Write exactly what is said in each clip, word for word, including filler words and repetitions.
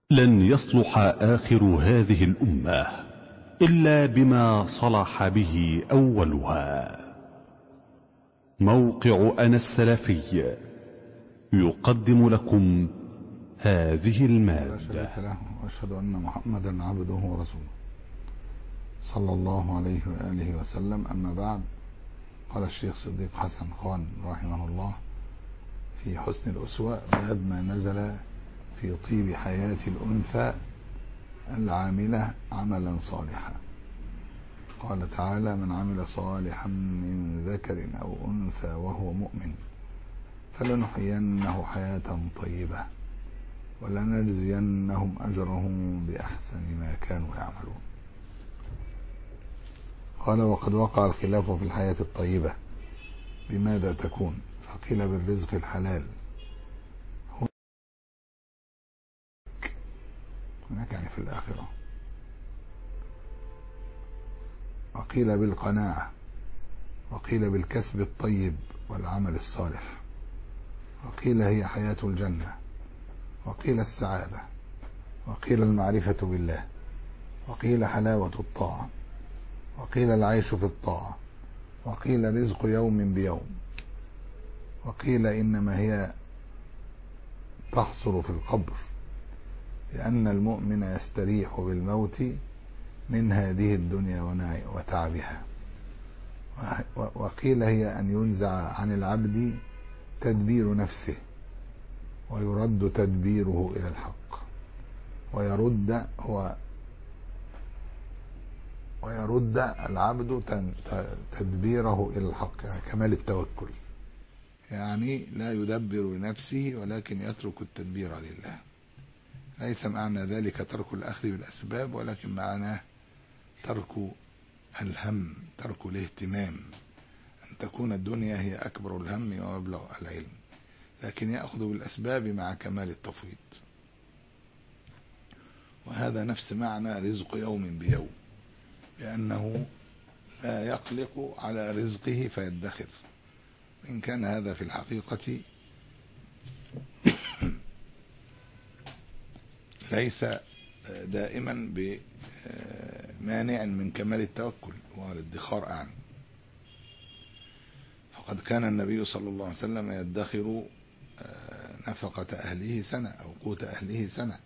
لن يصلح آخر هذه الأمة إلا بما صلح به أولها. موقع أنا السلفي يقدم لكم هذه المادة. وأشهد أن محمدا عبده ورسوله صلى الله عليه وآله وسلم. أما بعد، قال الشيخ صديق حسن خان رحمه الله في حسن الأسوة: باب ما نزل في طيب حياة الأنثى العاملة عملا صالحا. قال تعالى: من عمل صالحا من ذكر أو أنثى وهو مؤمن فلنحيينه حياة طيبة ولنجزينهم أجرهم بأحسن ما كانوا يعملون. قال: وقد وقع الخلاف في الحياة الطيبة بماذا تكون؟ فقيل: بالرزق الحلال، هناك يعني في الآخرة. وقيل بالقناعة، وقيل بالكسب الطيب والعمل الصالح، وقيل هي حياة الجنة، وقيل السعادة، وقيل المعرفة بالله، وقيل حلاوة الطاعة، وقيل العيش في الطاعة، وقيل رزق يوم بيوم، وقيل إنما هي تحصل في القبر، لأن المؤمن يستريح بالموت من هذه الدنيا وتعبها. وقيل هي أن ينزع عن العبد تدبير نفسه ويرد تدبيره إلى الحق، ويرد هو ويرد العبد تدبيره إلى الحق، يعني كمال التوكل، يعني لا يدبر لنفسه ولكن يترك التدبير لله. ليس معنى ذلك ترك الأخذ بالأسباب، ولكن معناه ترك الهم، ترك الاهتمام، أن تكون الدنيا هي أكبر الهم ومبلغ العلم، لكن يأخذ بالأسباب مع كمال التفويض. وهذا نفس معنى رزق يوم بيوم، لأنه لا يقلق على رزقه فيدخر، إن كان هذا في الحقيقة ليس دائما بمانع من كمال التوكل والادخار أعني. فقد كان النبي صلى الله عليه وسلم يدخر نفقة أهله سنة أو قوت أهله سنة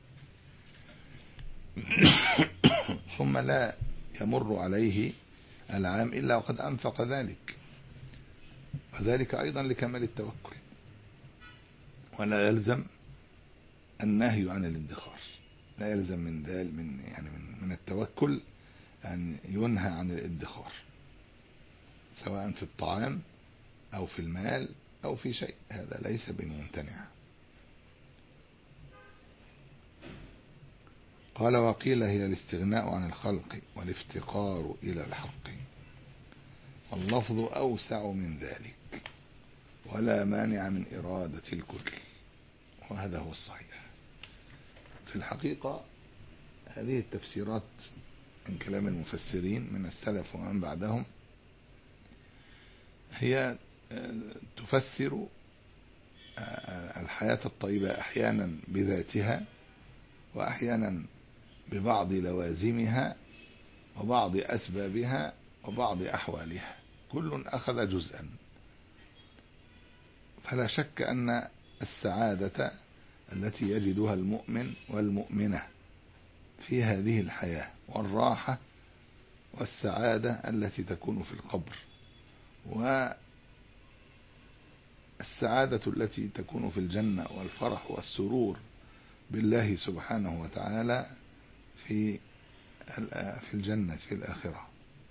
ثم لا يمر عليه العام إلا وقد أنفق ذلك، وذلك أيضا لكمال التوكل. ولا يلزم النهي عن الادخار، لا يلزم من ذلك من يعني من, من التوكل أن ينهى عن الادخار، سواء في الطعام أو في المال أو في شيء، هذا ليس بممتنع. قال: وقيل هي الاستغناء عن الخلق والافتقار إلى الحق، واللفظ أوسع من ذلك، ولا مانع من إرادة الكل، وهذا هو الصحيح. في الحقيقة هذه التفسيرات من كلام المفسرين من السلف ومن بعدهم هي تفسر الحياة الطيبة أحيانا بذاتها، وأحيانا ببعض لوازمها وبعض أسبابها وبعض أحوالها، كل أخذ جزءا. فلا شك أن السعادة التي يجدها المؤمن والمؤمنة في هذه الحياة، والراحة والسعادة التي تكون في القبر، والسعادة التي تكون في الجنة، والفرح والسرور بالله سبحانه وتعالى في في الجنة في الآخرة،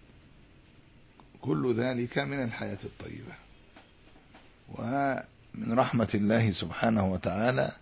كل ذلك من الحياة الطيبة. ومن رحمة الله سبحانه وتعالى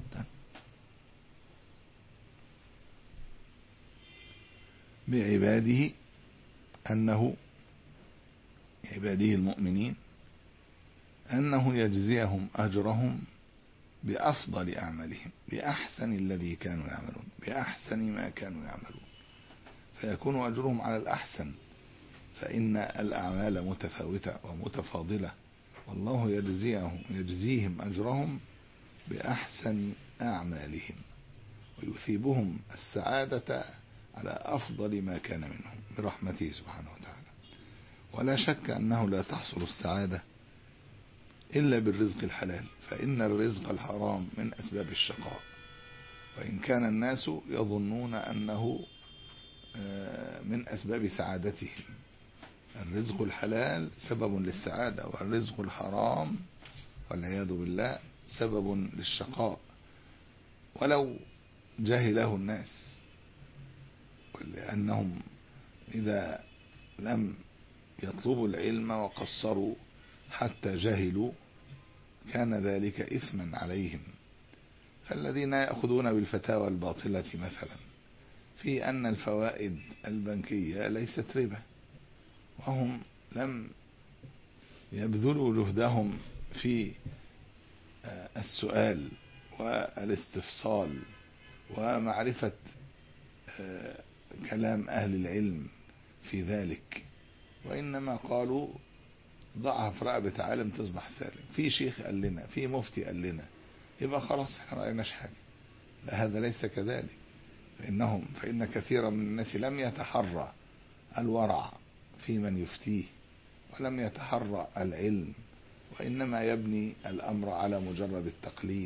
بعباده أنه عباده المؤمنين أنه يجزيهم أجرهم بأفضل أعمالهم، بأحسن الذي كانوا يعملون، بأحسن ما كانوا يعملون، فيكون أجرهم على الأحسن، فإن الأعمال متفاوتة ومتفاضلة، والله يجزيهم يجزيهم أجرهم بأحسن أعمالهم. ويثيبهم السعادة على أفضل ما كان منهم برحمته سبحانه وتعالى. ولا شك أنه لا تحصل السعادة إلا بالرزق الحلال، فإن الرزق الحرام من أسباب الشقاء، وإن كان الناس يظنون أنه من أسباب سعادتهم. الرزق الحلال سبب للسعادة، والرزق الحرام والعياذ بالله سبب للشقاء، ولو جهله الناس، لأنهم إذا لم يطلبوا العلم وقصروا حتى جهلوا كان ذلك إثما عليهم. فالذين يأخذون بالفتاوى الباطلة مثلا في أن الفوائد البنكية ليست ربا، وهم لم يبذلوا جهدهم في السؤال والاستفصال ومعرفة كلام أهل العلم في ذلك، وإنما قالوا ضعها في رقبة عالم تصبح سالم، في شيخ قال لنا، في مفتي قال لنا، يبقى خلاص احنا ما قلناش حاجة. لا، هذا ليس كذلك. فإنهم فإن كثيرا من الناس لم يتحرى الورع في من يفتيه، ولم يتحرى العلم، وإنما يبني الأمر على مجرد التقليد،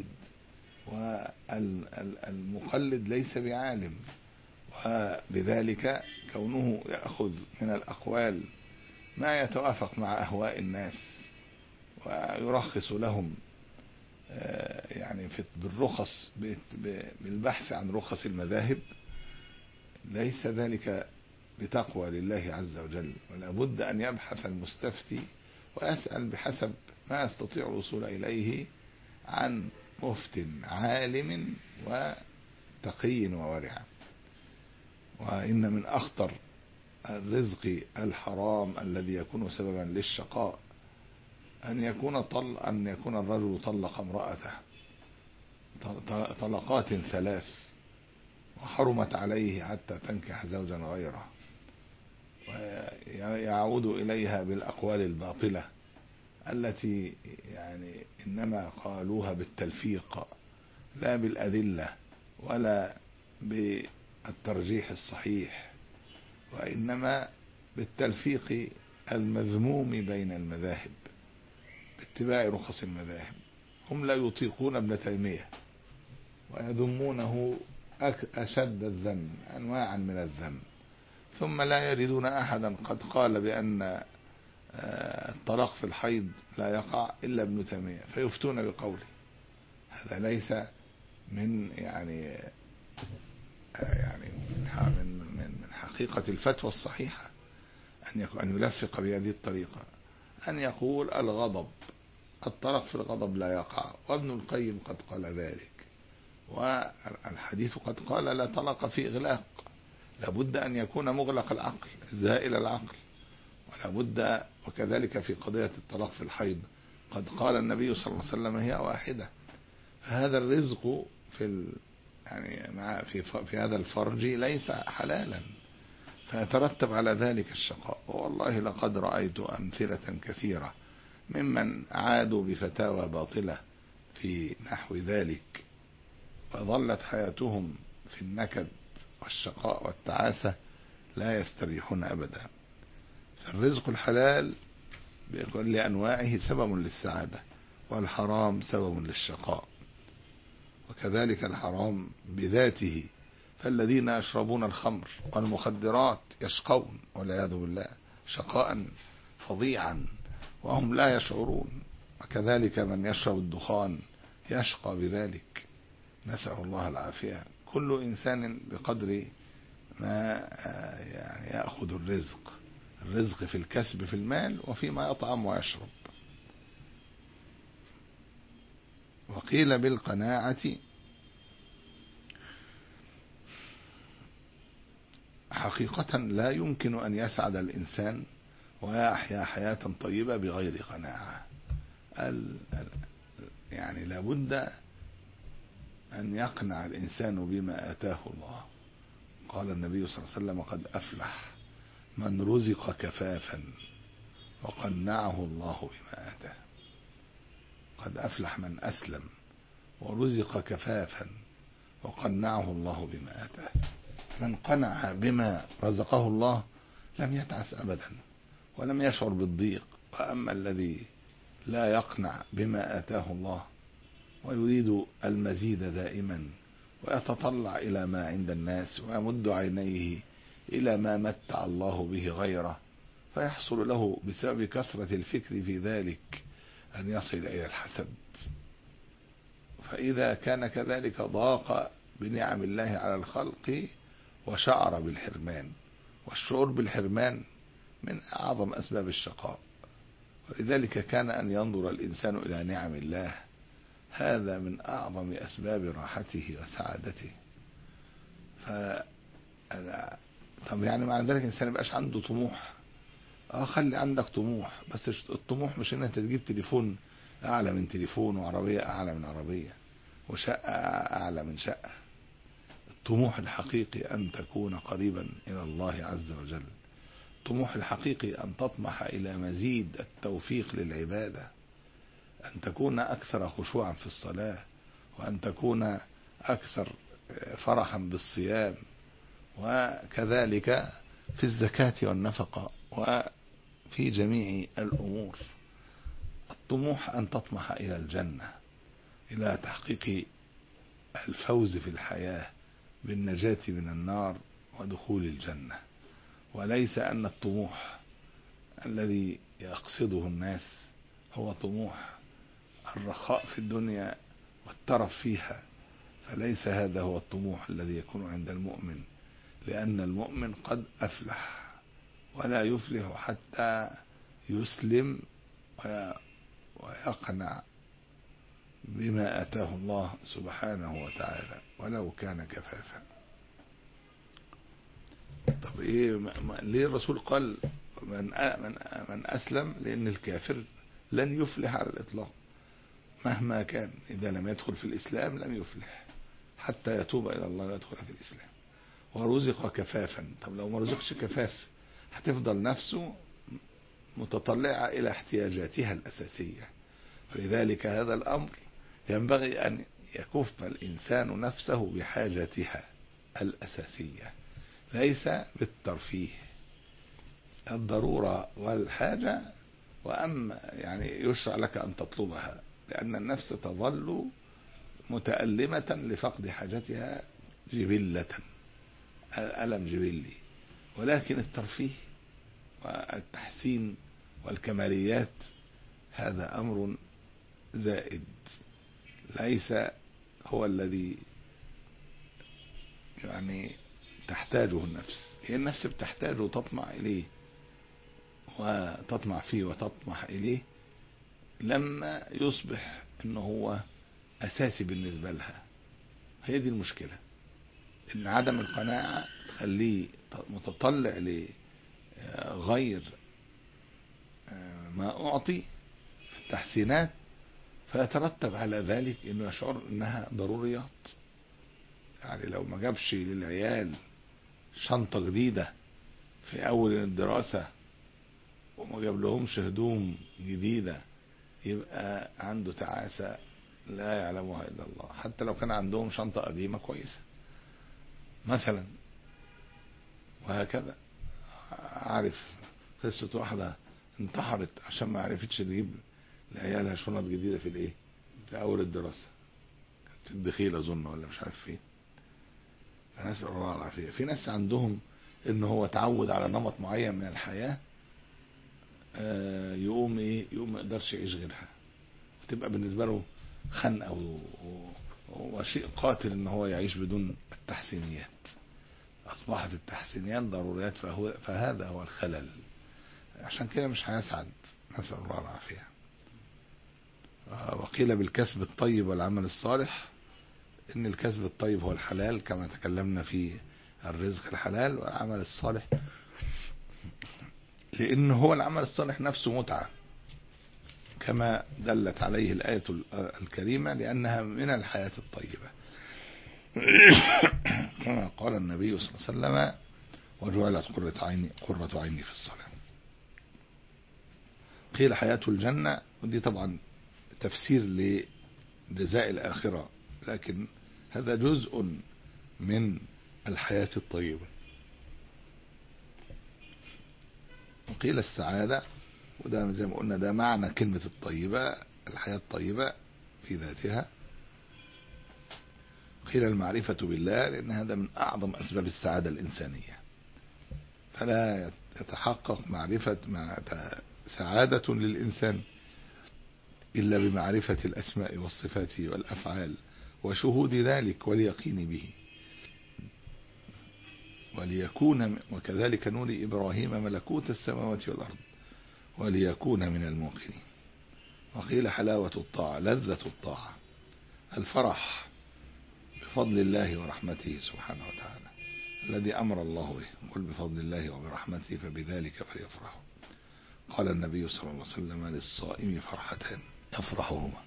والمقلد ليس بعالم. وبذلك كونه يأخذ من الأقوال ما يتوافق مع أهواء الناس ويرخص لهم يعني بالرخص بالبحث عن رخص المذاهب، ليس ذلك بتقوى لله عز وجل. ولا بد أن يبحث المستفتي ويسأل بحسب ما يستطيع الوصول إليه عن مفت عالم وتقي وورع. وإن من أخطر الرزق الحرام الذي يكون سببا للشقاء أن يكون طل أن يكون الرجل طلق امرأته طلقات ثلاث وحرمت عليه حتى تنكح زوجا غيره، ويعود إليها بالأقوال الباطلة التي يعني إنما قالوها بالتلفيق لا بالأدلة ولا بالترجيح الصحيح، وإنما بالتلفيق المذموم بين المذاهب باتباع رخص المذاهب. هم لا يطيقون ابن تيمية ويذمونه أشد الذم، أنواعا من الذم، ثم لا يجدون أحدا قد قال بأن الطلاق في الحيض لا يقع إلا ابن تيمية فيفتون بقوله. هذا ليس من يعني يعني من من حقيقة الفتوى الصحيحة أن يكون أن يلفق بهذه الطريقة، أن يقول الغضب الطلاق في الغضب لا يقع، وابن القيم قد قال ذلك، والحديث قد قال لا طلاق في إغلاق، لابد أن يكون مغلق العقل زائل العقل، ولابد وكذلك في قضية الطلاق في الحيض قد قال النبي صلى الله عليه وسلم هي واحدة. هذا الرزق في ال يعني مع في في هذا الفرج ليس حلالا، فيترتب على ذلك الشقاء. والله لقد رأيت أمثلة كثيرة ممن عادوا بفتاوى باطلة في نحو ذلك وظلت حياتهم في النكد والشقاء والتعاسة لا يستريحون أبدا. فالرزق الحلال بكل أنواعه سبب للسعادة، والحرام سبب للشقاء، وكذلك الحرام بذاته. فالذين يشربون الخمر والمخدرات يشقون والعياذ بالله شقاء فظيعا وهم لا يشعرون، وكذلك من يشرب الدخان يشقى بذلك، نسأل الله العافية. كل إنسان بقدر ما يعني يأخذ الرزق، الرزق في الكسب في المال وفيما يطعم ويشرب. وقيل بالقناعة حقيقة لا يمكن أن يسعد الإنسان ويحيا حياة طيبة بغير قناعة. يعني لابد أن يقنع الإنسان بما آتاه الله. قال النبي صلى الله عليه وسلم قد أفلح من رزق كفافا وقنعه الله بما آتاه. قد أفلح من أسلم ورزق كفافا وقنعه الله بما آتاه. من قنع بما رزقه الله لم يتعس أبدا ولم يشعر بالضيق. وأما الذي لا يقنع بما آتاه الله ويريد المزيد دائما ويتطلع إلى ما عند الناس ويمد عينيه إلى ما متع الله به غيره، فيحصل له بسبب كثرة الفكر في ذلك أن يصل إلى الحسد. فإذا كان كذلك ضاق بنعم الله على الخلق وشعر بالحرمان، والشعور بالحرمان من أعظم أسباب الشقاء. ولذلك كان أن ينظر الإنسان إلى نعم الله هذا من أعظم أسباب راحته وسعادته. ف طب يعني مع ذلك الإنسان يبقاش عنده طموح. اه خلي عندك طموح، بس الطموح مش ان انت تجيب تليفون اعلى من تليفون وعربية اعلى من عربية وشقة اعلى من شقة. الطموح الحقيقي ان تكون قريبا الى الله عز وجل. الطموح الحقيقي ان تطمح الى مزيد التوفيق للعبادة، ان تكون اكثر خشوعا في الصلاة، وان تكون اكثر فرحا بالصيام، وكذلك في الزكاة والنفقة وفي جميع الأمور. الطموح أن تطمح إلى الجنة، إلى تحقيق الفوز في الحياة بالنجاة من النار ودخول الجنة، وليس أن الطموح الذي يقصده الناس هو طموح الرخاء في الدنيا والترف فيها. فليس هذا هو الطموح الذي يكون عند المؤمن، لأن المؤمن قد أفلح، ولا يفلح حتى يسلم ويقنع بما آتاه الله سبحانه وتعالى ولو كان كفافا. طب إيه ليه الرسول قال من من أسلم؟ لأن الكافر لن يفلح على الإطلاق مهما كان، إذا لم يدخل في الإسلام لم يفلح حتى يتوب إلى الله ويدخل في الإسلام. ورزق كفافا. طب لو ما رزقش كفاف هتفضل نفسه متطلعة إلى احتياجاتها الأساسية. ولذلك هذا الأمر ينبغي أن يكف الإنسان نفسه بحاجتها الأساسية، ليس بالترفيه. الضرورة والحاجة، وأما يعني يشرع لك أن تطلبها، لأن النفس تظل متألمة لفقد حاجتها جبلة، ألم جبلي. ولكن الترفيه والتحسين والكماليات هذا أمر زائد، ليس هو الذي يعني تحتاجه النفس. هي النفس بتحتاجه وتطمع إليه وتطمع فيه وتطمح إليه لما يصبح إنه هو أساسي بالنسبة لها. هي دي المشكلة، إن عدم القناعة تخليه متطلع لغير ما أعطي في التحسينات، فيترتب على ذلك إنه يشعر إنها ضروريات. يعني لو ما جابش للعيال شنطة جديدة في أول الدراسة وما جاب لهمش هدوم جديدة يبقى عنده تعاسة لا يعلمها إلا الله، حتى لو كان عندهم شنطة قديمة كويسة مثلا. وهكذا عارف قصة واحدة انتحرت عشان ما عرفتش تجيب لعيالها شنط جديدة في الايه في اول الدراسة، كانت في الدخيل اظن ولا مش عارف فين. فنسأل الله العافية. في ناس عندهم ان هو تعود على نمط معين من الحياة، يقوم ايه يقوم ما يقدرش يعيش غيرها، وتبقى بالنسبة له خنقة وشيء قاتل ان هو يعيش بدون التحسينيات. اصبحت التحسينيات ضروريات، فهو فهذا هو الخلل. عشان كده مش هيسعد، نسأل الله العافية. وقيل بالكسب الطيب والعمل الصالح ان الكسب الطيب هو الحلال كما تكلمنا في الرزق الحلال، والعمل الصالح لان هو العمل الصالح نفسه متعة كما دلت عليه الآية الكريمة، لأنها من الحياة الطيبة كما قال النبي صلى الله عليه وسلم وجعلت قرة عيني قرة عيني في الصلاة. قيل حياة الجنة، ودي طبعا تفسير لجزاء الآخرة، لكن هذا جزء من الحياة الطيبة. وقيل السعادة، وده زي ما قلنا ده معنى كلمة الطيبة، الحياة الطيبة في ذاتها. قيل المعرفة بالله، لأن هذا من أعظم أسباب السعادة الإنسانية، فلا يتحقق معرفة مع سعادة للإنسان إلا بمعرفة الأسماء والصفات والأفعال وشهود ذلك واليقين به، وليكون وكذلك نوري إبراهيم ملكوت السماوات والأرض وليكون من الموقنين. وقيل حلاوة الطاعة، لذة الطاعة، الفرح بفضل الله ورحمته سبحانه وتعالى الذي أمر الله به، قل بفضل الله وبرحمته فبذلك فليفرحوا. قال النبي صلى الله عليه وسلم للصائم فرحتان يفرحهما،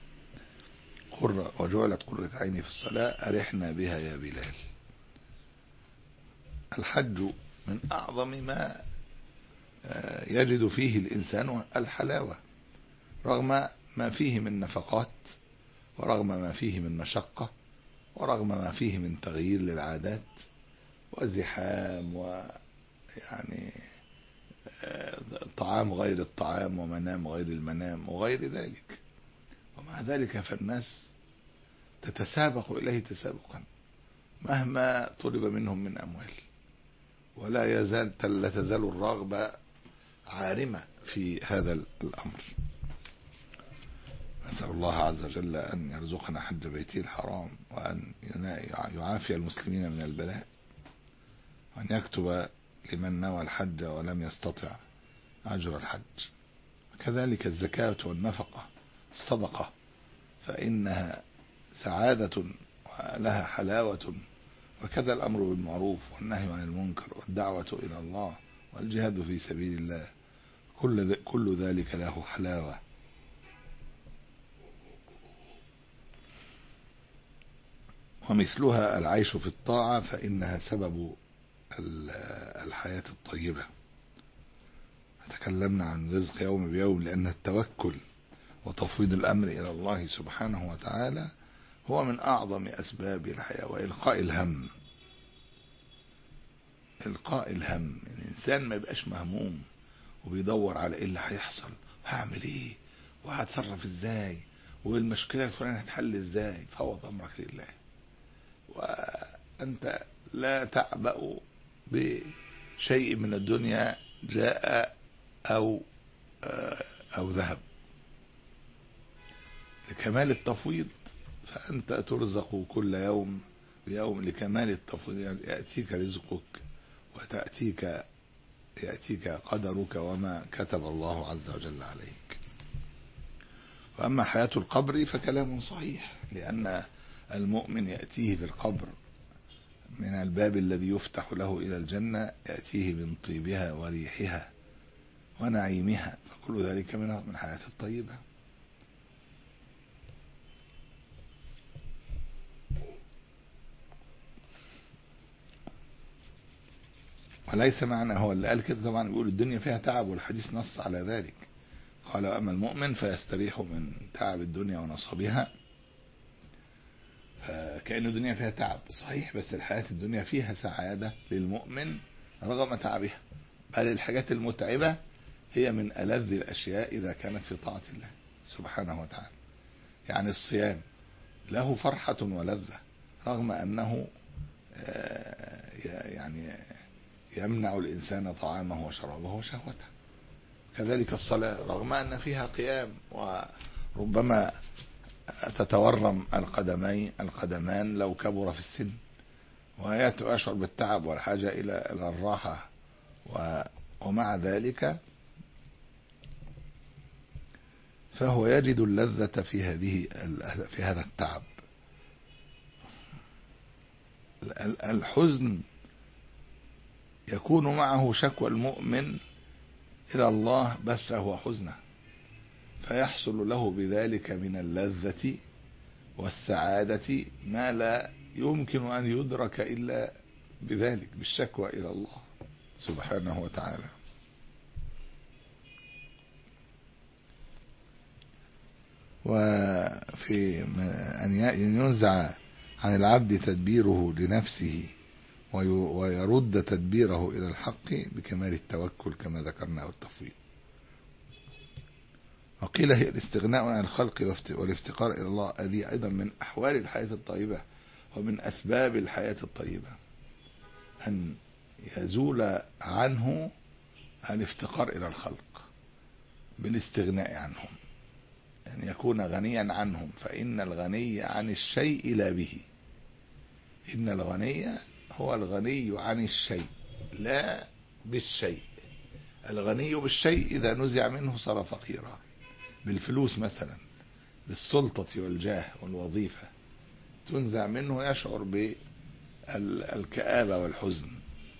وجعلت قرة عيني في الصلاة أرحنا بها يا بلال. الحج من أعظم ما يجد فيه الإنسان الحلاوة، رغم ما فيه من نفقات، ورغم ما فيه من مشقة، ورغم ما فيه من تغيير للعادات وزحام ويعني طعام غير الطعام ومنام غير المنام وغير ذلك. ومع ذلك فالناس تتسابق إليه تسابقا مهما طلب منهم من أموال، ولا يزال لا تزال الرغبة عارمة في هذا الأمر. نسأل الله عز وجل أن يرزقنا حج بيته الحرام، وأن يعافي المسلمين من البلاء، وأن يكتب لمن نوى الحج ولم يستطع أجر الحج. كذلك الزكاة والنفقة، الصدقة، فإنها سعادة ولها حلاوة، وكذا الأمر بالمعروف والنهي عن المنكر والدعوة إلى الله والجهاد في سبيل الله، كل كل ذلك له حلاوة. ومثلها العيش في الطاعة، فإنها سبب الحياة الطيبة. تكلمنا عن رزق يوم بيوم، لأن التوكل وتفويض الأمر إلى الله سبحانه وتعالى هو من أعظم أسباب الحياة. وإلقاء الهم، إلقاء الهم، الإنسان ما يبقاش مهموم وبيدور على إيه اللي هيحصل، هعمل إيه وهتصرف إزاي والمشكلة الفلانية هتحل إزاي. فوض أمرك لله، وأنت لا تعبأ بشيء من الدنيا جاء أو أو ذهب. لكمال التفويض فأنت ترزق كل يوم بيوم، لكمال التفويض يأتيك رزقك وتأتيك يأتيك قدرك وما كتب الله عز وجل عليك. وأما حياة القبر فكلام صحيح، لأن المؤمن يأتيه في القبر من الباب الذي يفتح له إلى الجنة، يأتيه من طيبها وريحها ونعيمها، فكل ذلك من من حياة الطيبة. وليس معنى هو اللي قال كده طبعا بيقول الدنيا فيها تعب، والحديث نص على ذلك. قال أما المؤمن فيستريح من تعب الدنيا ونصبها، فكأن الدنيا فيها تعب صحيح، بس الحياة الدنيا فيها سعادة للمؤمن رغم تعبها، بل الحاجات المتعبة هي من ألذ الأشياء إذا كانت في طاعة الله سبحانه وتعالى. يعني الصيام له فرحة ولذة رغم أنه يعني يمنع الإنسان طعامه وشرابه وشهوته. كذلك الصلاة رغم أن فيها قيام وربما تتورم القدمين القدمان لو كبر في السن، ويشعر بالتعب والحاجة إلى الراحة، ومع ذلك فهو يجد اللذة في هذه في هذا التعب. الحزن يكون معه شكوى المؤمن إلى الله بثه حزنه، فيحصل له بذلك من اللذة والسعادة ما لا يمكن أن يدرك إلا بذلك، بالشكوى إلى الله سبحانه وتعالى. وفي أن ينزع عن العبد تدبيره لنفسه ويرد تدبيره إلى الحق بكمال التوكل كما ذكرنا والتفويض. وقيل هي الاستغناء عن الخلق والافتقار إلى الله، هذه أيضا من أحوال الحياة الطيبة ومن أسباب الحياة الطيبة، أن يزول عنه الافتقار إلى الخلق بالاستغناء عنهم، أن يكون غنيا عنهم، فإن الغني عن الشيء لا به. إن الغني هو الغني عن الشيء لا بالشيء. الغني بالشيء إذا نزع منه صار فقيرا، بالفلوس مثلا، بالسلطة والجاه والوظيفة، تنزع منه يشعر بالكآبة والحزن،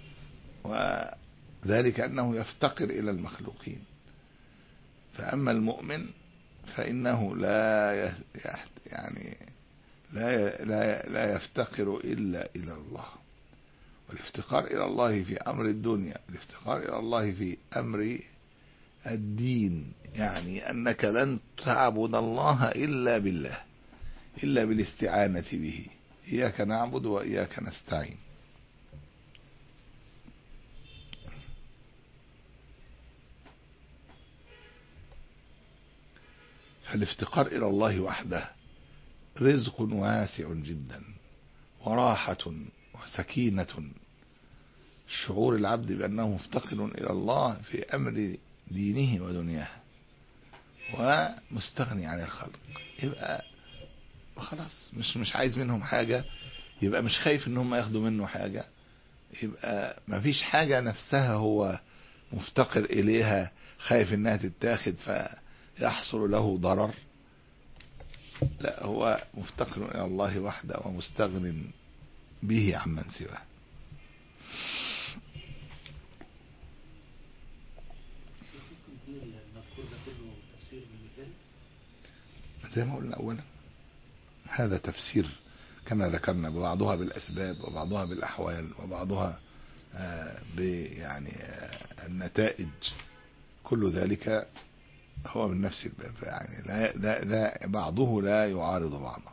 وذلك أنه يفتقر إلى المخلوقين. فأما المؤمن فإنه لا يعني لا لا لا يفتقر إلا إلى الله. والافتقار إلى الله في أمر الدنيا، الافتقار إلى الله في أمر الدين، يعني أنك لن تعبد الله إلا بالله، إلا بالاستعانة به. إياك نعبد وإياك نستعين. فالافتقار إلى الله وحده رزق واسع جدا وراحة وسكينة. شعور العبد بأنه مفتقر إلى الله في أمر دينه ودنياه ومستغني عن الخلق، يبقى خلاص مش مش عايز منهم حاجة، يبقى مش خايف ان هم ياخدوا منه حاجة، يبقى ما فيش حاجة نفسها هو مفتقر إليها خايف انها تتاخد فيحصل له ضرر. لا، هو مفتقر إلى الله وحده ومستغن به عمن سواه. زي ما قلنا أولا، هذا تفسير كما ذكرنا، ببعضها بالأسباب وبعضها بالأحوال وبعضها يعني النتائج، كل ذلك هو من نفس الباب، يعني لا لا لا بعضه لا يعارض بعضه.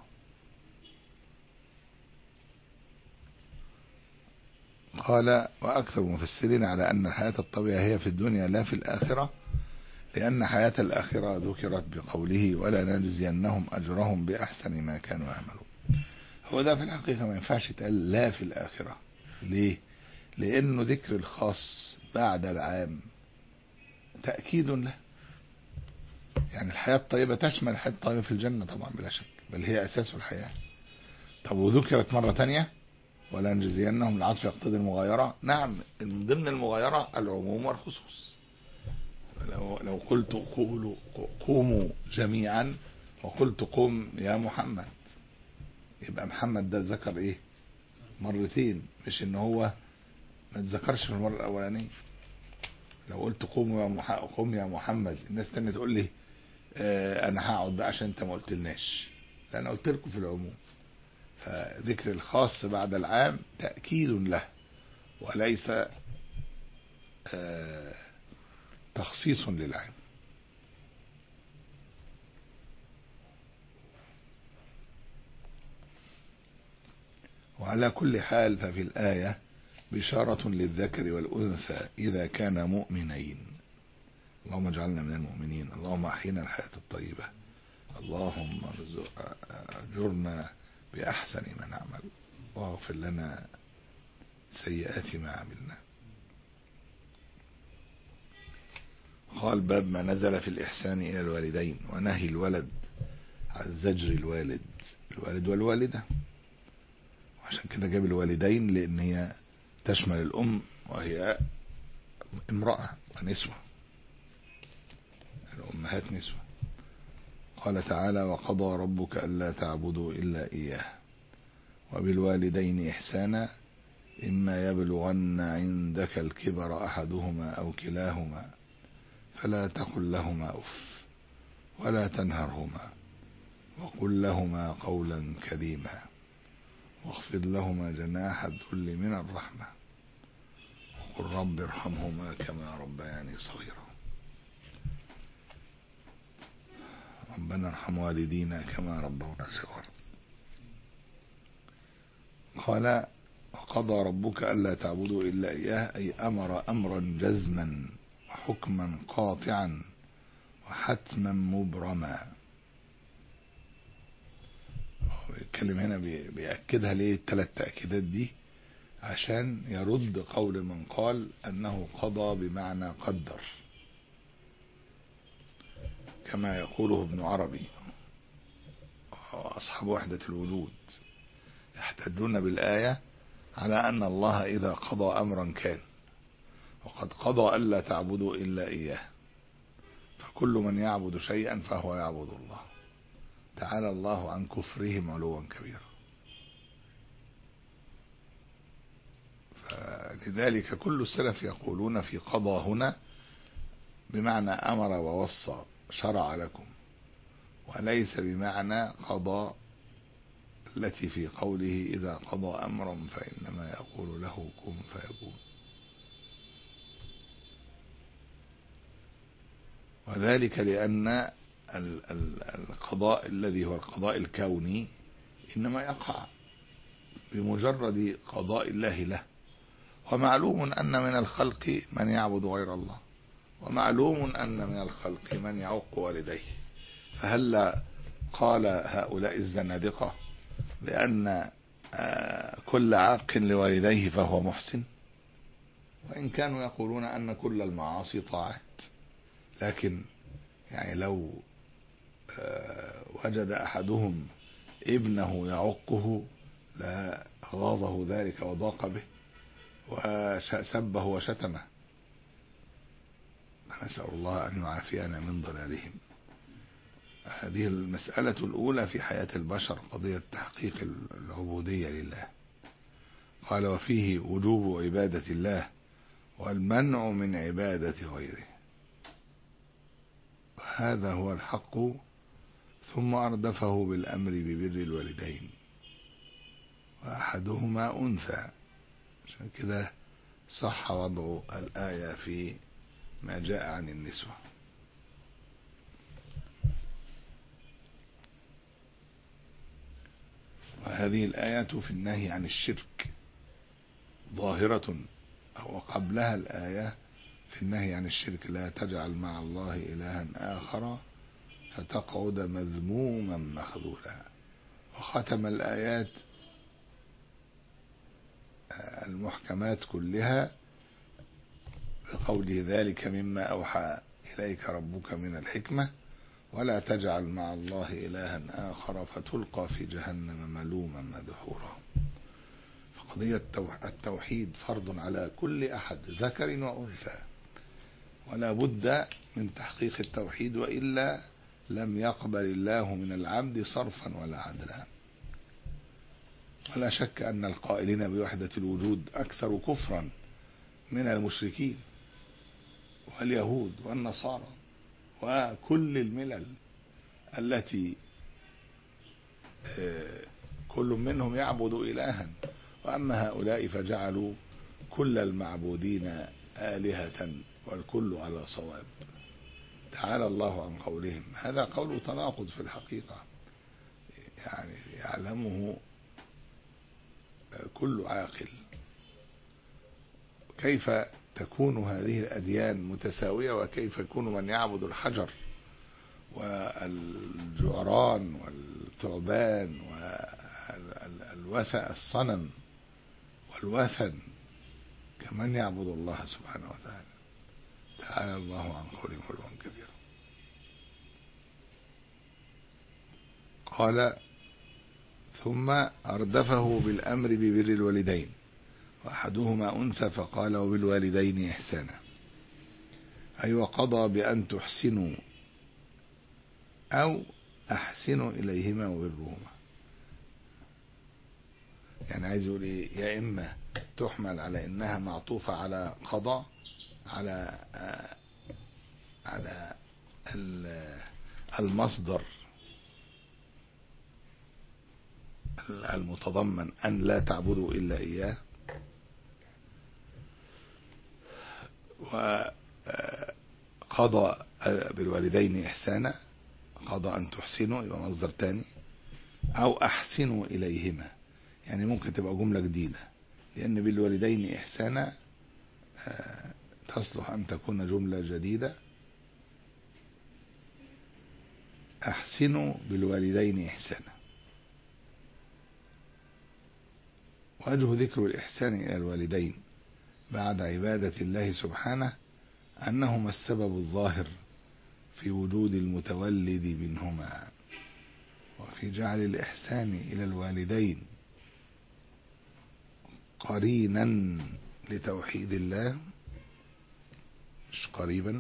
قال: وأكثر المفسرين على أن الحياة الطبيعية هي في الدنيا لا في الآخرة، لأن حياة الآخرة ذكرت بقوله: ولا نجزينهم أجرهم بأحسن ما كانوا يعملون. هو ده في الحقيقة ما ينفعش يتقال لا في الآخرة. ليه؟ لأنه ذكر الخاص بعد العام تأكيد له. يعني الحياة الطيبة تشمل الحياة الطيبة في الجنة طبعا بلا شك، بل هي أساس الحياة. طب وذكرت مرة تانية ولا نجزينهم، العطف يقتضي المغايرة. نعم، من ضمن المغايرة العموم والخصوص. لو, لو قلت قولوا قوموا جميعا وقلت قوم يا محمد، يبقى محمد ده ذكر ايه مرتين، مش ان هو ما تذكرش في المرة الاولانية. لو قلت قوم يا محمد قوم يا محمد، الناس تانية تقول لي اه انا هقعد بقى عشان انت ما قلتلناش، لان قلت لكم في العموم. فذكر الخاص بعد العام تأكيد له وليس اه تخصيص للعام. وعلى كل حال ففي الآية بشارة للذكر والأنثى إذا كان مؤمنين. اللهم اجعلنا من المؤمنين، اللهم أحينا الحياة الطيبة، اللهم أجرنا بأحسن ما نعمل واغفر لنا سيئات ما عملنا. قال: باب ما نزل في الإحسان إلى الوالدين ونهي الولد عن زجر الوالد الوالد والوالدة. عشان كده جاب الوالدين لأن هي تشمل الأم وهي امرأة ونسوة، الأمهات نسوة. قال تعالى: وقضى ربك ألا تعبدوا إلا إياه وبالوالدين إحسانا إما يبلغن عندك الكبر أحدهما أو كلاهما فلا تقل لهما أف ولا تنهرهما وقل لهما قولا كريما واخفض لهما جناح الذل من الرحمة وقل رب ارحمهما كما ربياني صغيرا. ربنا ارحم والدينا كما ربونا صغارا. قال وقضى ربك ألا تعبدوا إلا إياه، أي أمر أمرا جزما وحكما قاطعا وحتما مبرما. يتكلم هنا بيأكدها ليه الثلاث تأكيدات دي؟ عشان يرد قول من قال أنه قضى بمعنى قدر، كما يقوله ابن عربي وأصحاب وحدة الوجود، يحتجون بالآية على أن الله إذا قضى أمرا كان، وقد قضى ألا تعبدوا إلا إياه، فكل من يعبد شيئا فهو يعبد الله، تعالى الله عن كفرهم علوا كبيرا. فلذلك كل السلف يقولون في قضى هنا بمعنى أمر ووصى شرع لكم، وليس بمعنى قضى التي في قوله إذا قضى أمرا فإنما يقول له كن فيكون. وذلك لأن القضاء الذي هو القضاء الكوني إنما يقع بمجرد قضاء الله له، ومعلوم أن من الخلق من يعبد غير الله، ومعلوم أن من الخلق من يعق والديه، فهل قال هؤلاء الزنادقة بأن كل عاق لوالديه فهو محسن؟ وإن كانوا يقولون أن كل المعاصي طاعات، لكن يعني لو وجد أحدهم ابنه يعقه لغاظه ذلك وضاق به وسبه وشتمه. نسأل الله أن يعافينا من ضلالهم. هذه المسألة الأولى في حياة البشر، قضية تحقيق العبودية لله. قال وفيه وجوب عبادة الله والمنع من عبادة غيره، هذا هو الحق. ثم أردفه بالأمر ببر الوالدين وأحدهما أنثى، عشان كده صح وضع الآية في ما جاء عن النسوة. وهذه الآية في النهي عن الشرك ظاهرة، أو قبلها الآية في النهي عن الشرك لا تجعل مع الله إلها آخر فتقعد مذموما مخذولا. وختم الآيات المحكمات كلها بقوله ذلك مما أوحى إليك ربك من الحكمة ولا تجعل مع الله إلها آخر فتلقى في جهنم ملوما مدحورا. فقضية التوحيد فرض على كل أحد ذكر وأنثى، ولا بد من تحقيق التوحيد، وإلا لم يقبل الله من العبد صرفا ولا عدلا. ولا شك أن القائلين بوحدة الوجود أكثر كفرا من المشركين واليهود والنصارى وكل الملل التي كل منهم يعبد إلها، وأما هؤلاء فجعلوا كل المعبودين آلهة والكل على صواب. تعالى الله عن قولهم، هذا قول تناقض في الحقيقة، يعني يعلمه كل عاقل. كيف تكون هذه الأديان متساوية، وكيف يكون من يعبد الحجر والجعران والثعبان والوثن الصنم والوثن كمن يعبد الله سبحانه وتعالى؟ تعالى الله عن قولهم علوا كبيرا. قال ثم أردفه بالأمر ببر الوالدين وأحدهما أنثى فقال وبالوالدين إحسانا، أي وقضى بأن تحسنوا أو أحسنوا إليهما وبرهما. يعني عايز يقول إيه؟ يا إما تحمل على إنها معطوفة على قضاء، على على المصدر المتضمن أن لا تعبدوا إلا إياه، وقضى بالوالدين إحسانا، قضى أن تحسنوا يبقى مصدر تاني، أو أحسنوا إليهما، يعني ممكن تبقى جملة جديدة، لأن بالوالدين إحسانا تصلح أن تكون جملة جديدة. أحسنوا بالوالدين إحسانا. وجه ذكر الإحسان إلى الوالدين بعد عبادة الله سبحانه أنهما السبب الظاهر في وجود المتولد منهما، وفي جعل الإحسان إلى الوالدين قرينا لتوحيد الله، مش قريبا،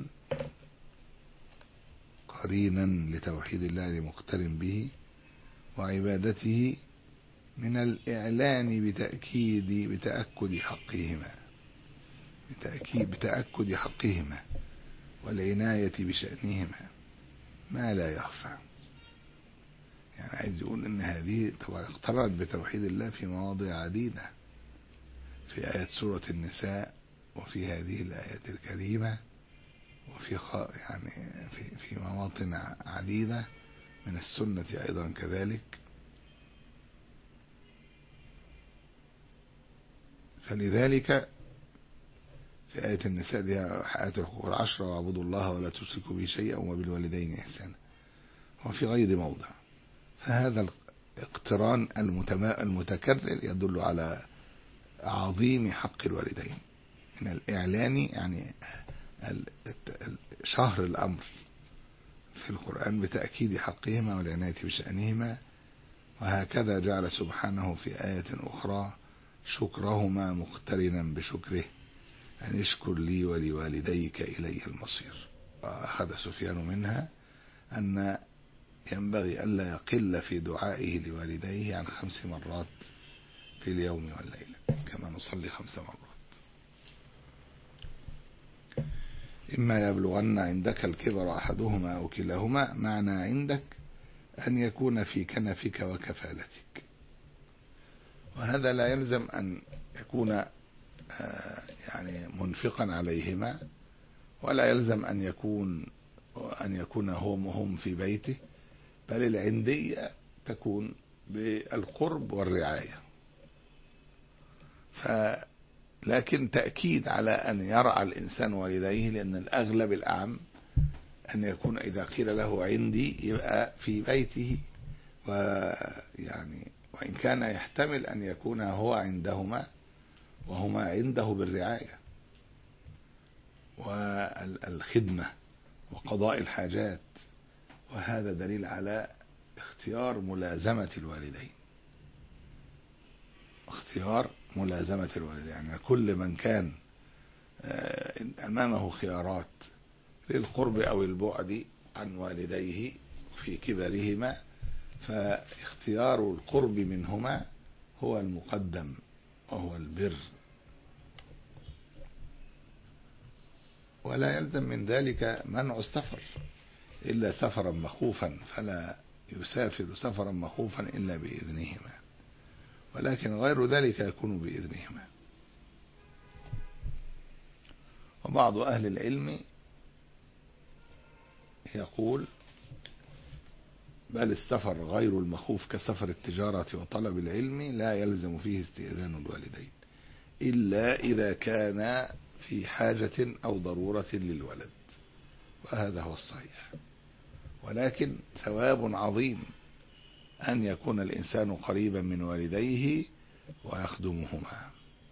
قرينا لتوحيد الله لمقترن به وعبادته، من الإعلان بتأكيد بتأكد حقهما بتأكيد بتأكد حقهما والعناية بشأنهما ما لا يخفى. يعني عايز يقول ان هذه طبعا اقترنت بتوحيد الله في مواضع عديدة في آيات سورة النساء، وفي هذه الآيات الكريمة، وفي يعني في في مواطن عديدة من السنة أيضا كذلك. فلذلك في آية النساء دي آيات الحقوق العشرة، واعبدوا الله ولا تشركوا به شيئا وبالوالدين إحسانا، وفي غير موضع. فهذا الاقتران المتكرر يدل على عظيم حق الوالدين من الإعلان، يعني شهر الأمر في القرآن بتأكيد حقهما والعناية بشأنهما. وهكذا جعل سبحانه في آية أخرى شكرهما مقترنا بشكره، أن اشكر لي ولوالديك إلي المصير. وأخذ سفيان منها أن ينبغي ألا يقل في دعائه لوالديه عن خمس مرات في اليوم والليلة، كما نصلي خمس مرات. إما يبلغن عندك الكبر أحدهما أو كلاهما، معنى عندك أن يكون في كنفك وكفالتك، وهذا لا يلزم أن يكون يعني منفقا عليهما، ولا يلزم أن يكون أن يكون هم هم في بيته، بل العندية تكون بالقرب والرعاية. لكن تأكيد على أن يرعى الإنسان والديه، لأن الأغلب الأعم أن يكون إذا قيل له عندي يبقى في بيته، ويعني وإن كان يحتمل أن يكون هو عندهما وهما عنده بالرعاية والخدمة وقضاء الحاجات. وهذا دليل على اختيار ملازمة الوالدين، اختيار ملازمة الوالدين، يعني كل من كان أمامه خيارات للقرب أو البعد عن والديه في كبرهما، فاختيار القرب منهما هو المقدم وهو البر. ولا يلزم من ذلك منع السفر إلا سفرا مخوفا، فلا يسافر سفرا مخوفا إلا بإذنهما، ولكن غير ذلك يكون بإذنهما. وبعض أهل العلم يقول بل السفر غير المخوف كسفر التجارة وطلب العلم لا يلزم فيه استئذان الوالدين إلا إذا كان في حاجة أو ضرورة للولد، وهذا هو الصحيح. ولكن ثواب عظيم أن يكون الإنسان قريبا من والديه ويخدمهما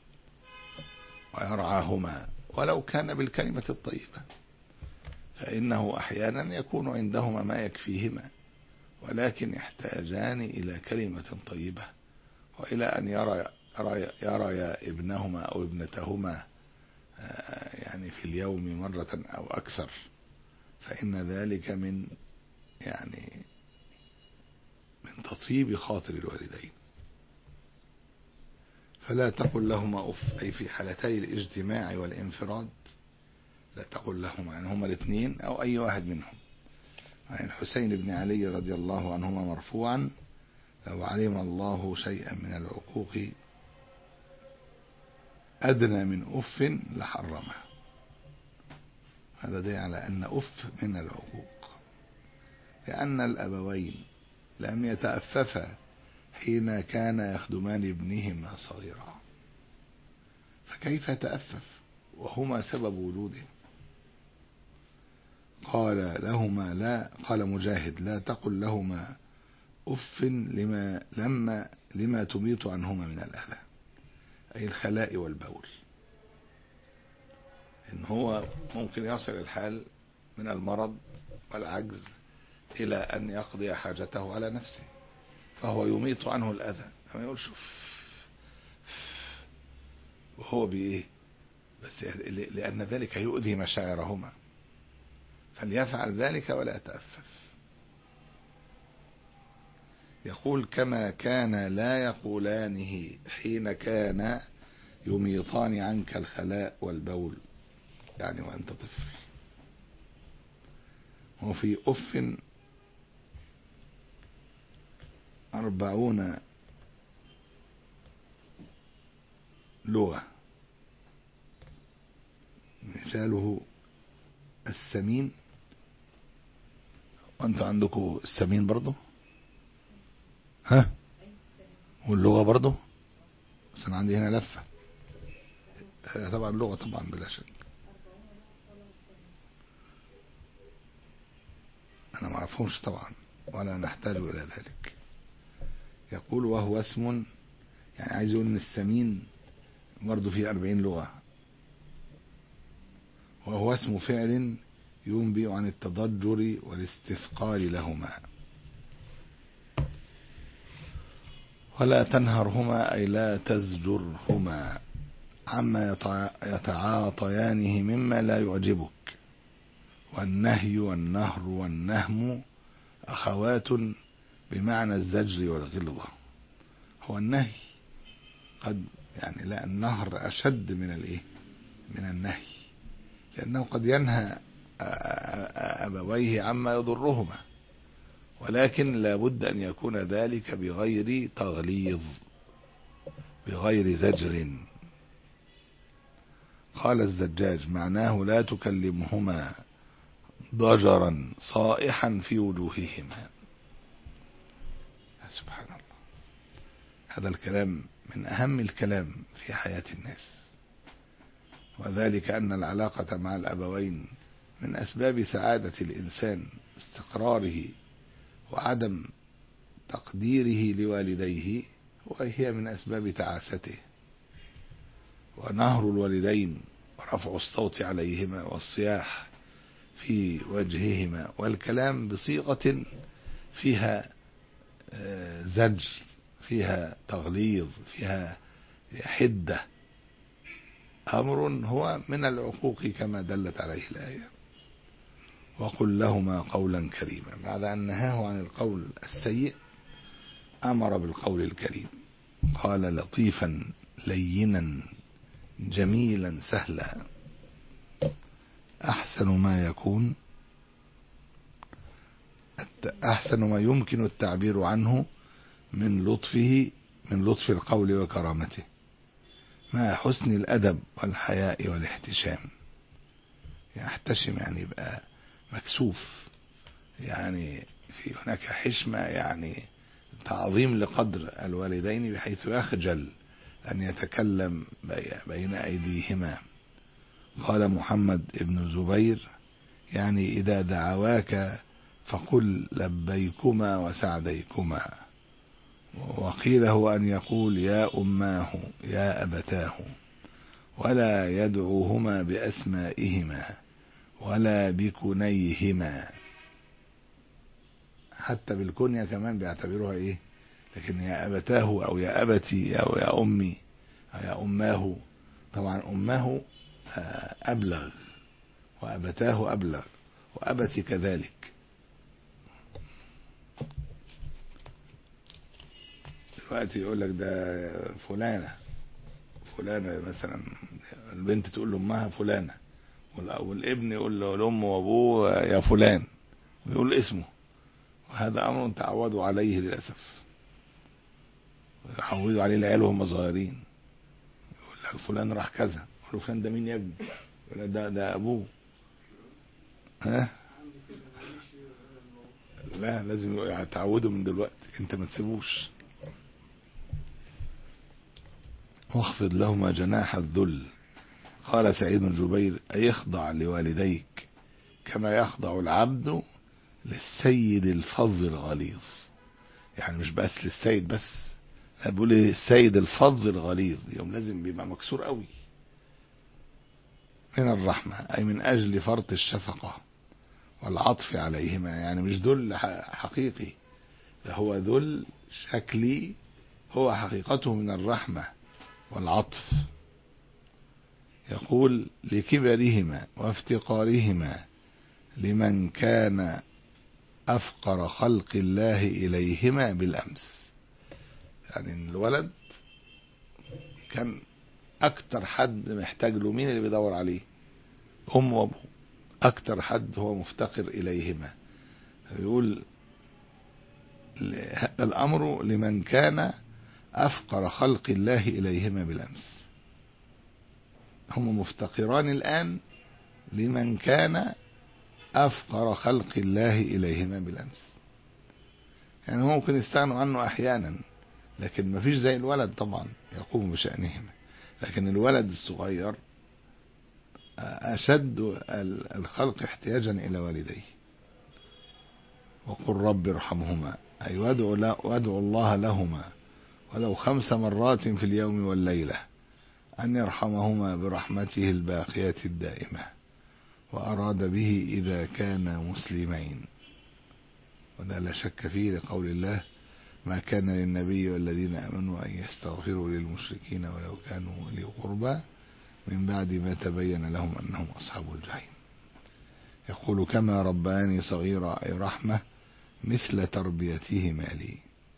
ويرعاهما ولو كان بالكلمة الطيبة، فإنه أحيانا يكون عندهما ما يكفيهما، ولكن يحتاجان إلى كلمة طيبة وإلى أن يرى يرى يا ابنهما أو ابنتهما يعني في اليوم مرة أو أكثر، فإن ذلك من يعني من تطيب خاطر الوالدين. فلا تقل لهما أف، أي في حالتي الاجتماع والانفراد لا تقل لهما، يعني هما الاثنين أو أي واحد منهم. عن الحسين بن علي رضي الله عنهما مرفوعا: لو علم الله شيئا من العقوق أدنى من أف لحرمه. هذا دليل على أن أف من العقوق، لأن الأبوين لم يتأففا حين كان يخدمان ابنهما صغيرا، فكيف تأفف وهما سبب وجوده؟ قال لهما لا قال مجاهد لا تقل لهما أف لما لما لما تميط عنهما من الأذى، أي الخلاء والبول. إن هو ممكن يصل الحال من المرض والعجز إلى أن يقضي حاجته على نفسه، فهو يميط عنه الأذى، ما يقولش وهو بإيه، بس لأن ذلك يؤذي مشاعرهما، فليفعل ذلك ولا يتأفف. يقول كما كان لا يقولانه حين كان يميطان عنك الخلاء والبول، يعني وأنت طفل. وفي أف أربعون لغة، مثاله السمين. وأنتوا عندكم السمين برضو؟ ها؟ واللغة برضو؟ بس أنا عندي هنا لفة. طبعا اللغة طبعا بلا شك. أنا ما أعرفهمش طبعا ولا نحتاج إلى ذلك. يقول وهو اسم، يعني عايز يقول إن السمين برضو فيه أربعين لغة. وهو اسم فعل ينبئ عن التضجر والاستثقال لهما. ولا تنهرهما أي لا تزجرهما عما يتعاطيانه مما لا يعجبك. والنهي والنهر والنهم أخوات بمعنى الزجر والغلظة. هو النهي قد يعني لا النهر أشد من الإيه من النهي، لأنه قد ينهى أبويه عما يضرهما، ولكن لا بد أن يكون ذلك بغير تغليظ بغير زجر. قال الزجاج معناه لا تكلمهما ضجرا صائحا في وجوههما. سبحان الله، هذا الكلام من أهم الكلام في حياة الناس، وذلك أن العلاقة مع الأبوين من أسباب سعادة الإنسان، استقراره وعدم تقديره لوالديه، وهي من أسباب تعاسته. ونهر الوالدين ورفع الصوت عليهما والصياح في وجههما والكلام بصيغة فيها زجر، فيها تغليظ، فيها حدة، أمر هو من العقوق كما دلت عليه الآية. وقل لهما قولا كريما، بعد أن نهاه عن القول السيء أمر بالقول الكريم. قال لطيفا لينا جميلا سهلا. أحسن ما يكون أحسن ما يمكن التعبير عنه من لطفه من لطف القول وكرامته، مع حسن الأدب والحياء والاحتشام. يحتشم يعني يبقى مكسوف، يعني في هناك حشمة، يعني تعظيم لقدر الوالدين بحيث يخجل أن يتكلم بين أيديهما. قال محمد ابن زبير يعني إذا دعواك فقل لبيكما وسعديكما. وقيل هو أن يقول يا أماه يا أبتاه، ولا يدعوهما بأسمائهما ولا بكنيهما. حتى بالكنية كمان بيعتبروها إيه، لكن يا أبتاه أو يا أبتي أو يا أمي أو يا أماه. طبعا أماه أبلغ وأبتاه أبلغ وأبتي كذلك. دلوقتي يقول لك ده فلانة فلانة مثلا، البنت تقول لأمها فلانة، والابن يقول له لأمه وأبوه يا فلان ويقول اسمه. وهذا أمر تعودوا عليه للأسف، يحودوا عليه العيال وهم صغيرين. يقول لك فلان راح كذا، يقول فلان ده مين يا ابني؟ يقول ده ده أبوه. ها؟ لا، لازم يتعودوا من دلوقتي، انت ما تسيبوش. واخفض لهما جناح الذل. قال سعيد بن جبير أي اخضع لوالديك كما يخضع العبد للسيد الفظ الغليظ. يعني مش بس للسيد بس، بقول السيد الفظ الغليظ، يوم لازم بيبقى مكسور قوي من الرحمة، أي من أجل فرط الشفقة والعطف عليهما. يعني مش ذل حقيقي، ده هو ذل شكلي، هو حقيقته من الرحمة والعطف. يقول لكبرهما وافتقارهما لمن كان أفقر خلق الله إليهما بالأمس. يعني الولد كان أكتر حد محتاج له، مين اللي بيدور عليه؟ أم وأبوه، أكتر حد هو مفتقر إليهما. يقول هذا الأمر لمن كان أفقر خلق الله إليهما بالأمس. هم مفتقران الآن لمن كان أفقر خلق الله إليهما بالأمس. يعني ممكن يستغنوا عنه أحيانا، لكن ما فيش زي الولد طبعا يقوم بشأنهما. لكن الولد الصغير أشد الخلق احتياجا إلى والديه. وقل رب ارحمهما، أي وادعوا الله لهما ولو خمس مرات في اليوم والليلة أن يرحمهما برحمته الباقية الدائمة، وأراد به إذا كان مسلمين. وده لا شك فيه لقول الله ما كان للنبي والذين آمنوا أن يستغفروا للمشركين ولو كانوا أولي قربى من بعد ما تبين لهم أنهم أصحاب الجحيم. يقول كما رباني صغيرا، أي رحمة مثل تربيتهما لي.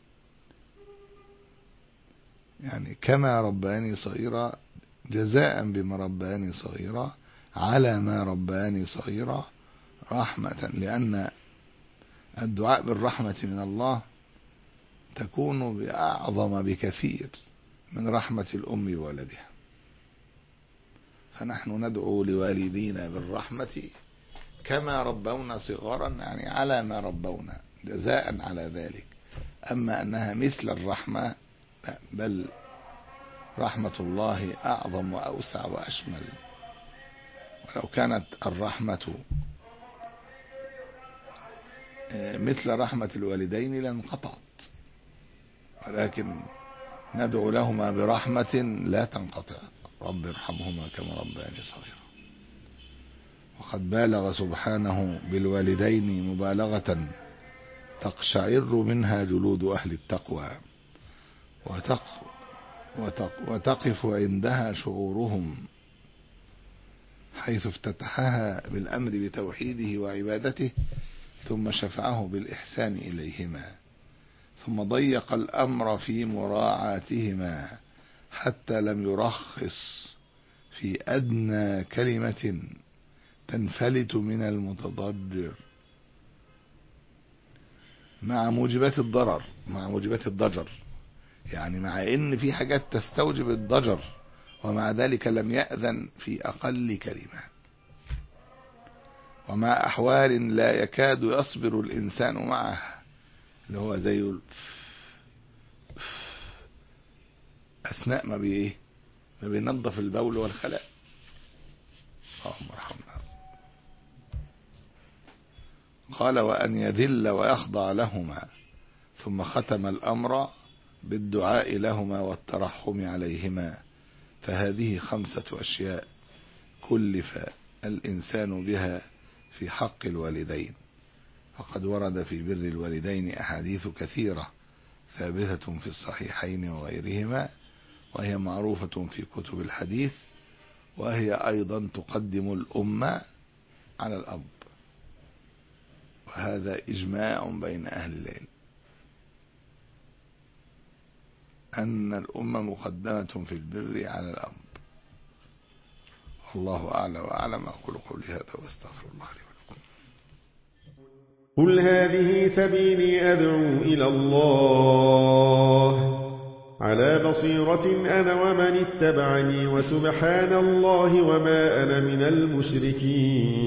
يعني كما رباني صغيرا جزاء بما رباني صغيرا على ما رباني صغيرا رحمة، لأن الدعاء بالرحمة من الله تكون بأعظم بكثير من رحمة الأم بولدها. فنحن ندعو لوالدينا بالرحمة كما ربونا صغارا، يعني على ما ربونا جزاء على ذلك. أما أنها مثل الرحمة بل رحمة الله أعظم وأوسع وأشمل. ولو كانت الرحمة مثل رحمة الوالدين لانقطعت، ولكن ندعو لهما برحمة لا تنقطع. رب ارحمهما كما ربياني صغيرا. وقد بالغ سبحانه بالوالدين مبالغة تقشعر منها جلود أهل التقوى وتق وتق وتقف عندها شعورهم، حيث افتتحها بالأمر بتوحيده وعبادته، ثم شفعه بالإحسان إليهما، ثم ضيق الأمر في مراعاتهما حتى لم يرخص في أدنى كلمة تنفلت من المتضجر مع موجبات الضرر، مع موجبات الضجر. يعني مع ان في حاجات تستوجب الضجر، ومع ذلك لم يأذن في أقل كلمة. ومع أحوال لا يكاد يصبر الإنسان معها، اللي هو زي أثناء ما بيه ما بينظف البول والخلاء. اللهم ارحمنا. قال وأن يذل ويخضع لهما، ثم ختم الأمر بالدعاء لهما والترحم عليهما. فهذه خمسة أشياء كلف الإنسان بها في حق الوالدين. فقد ورد في بر الوالدين أحاديث كثيرة ثابتة في الصحيحين وغيرهما، وهي معروفة في كتب الحديث، وهي أيضا تقدم الأمة على الأب، وهذا إجماع بين أهل العلم أن الأمة مقدمة في البر على الأب. والله أعلى وأعلم. أقول قولي هذا واستغفر الله لي ولكم. قل هذه سبيلي أدعو إلى الله على بصيرة أنا ومن اتبعني، وسبحان الله وما أنا من المشركين.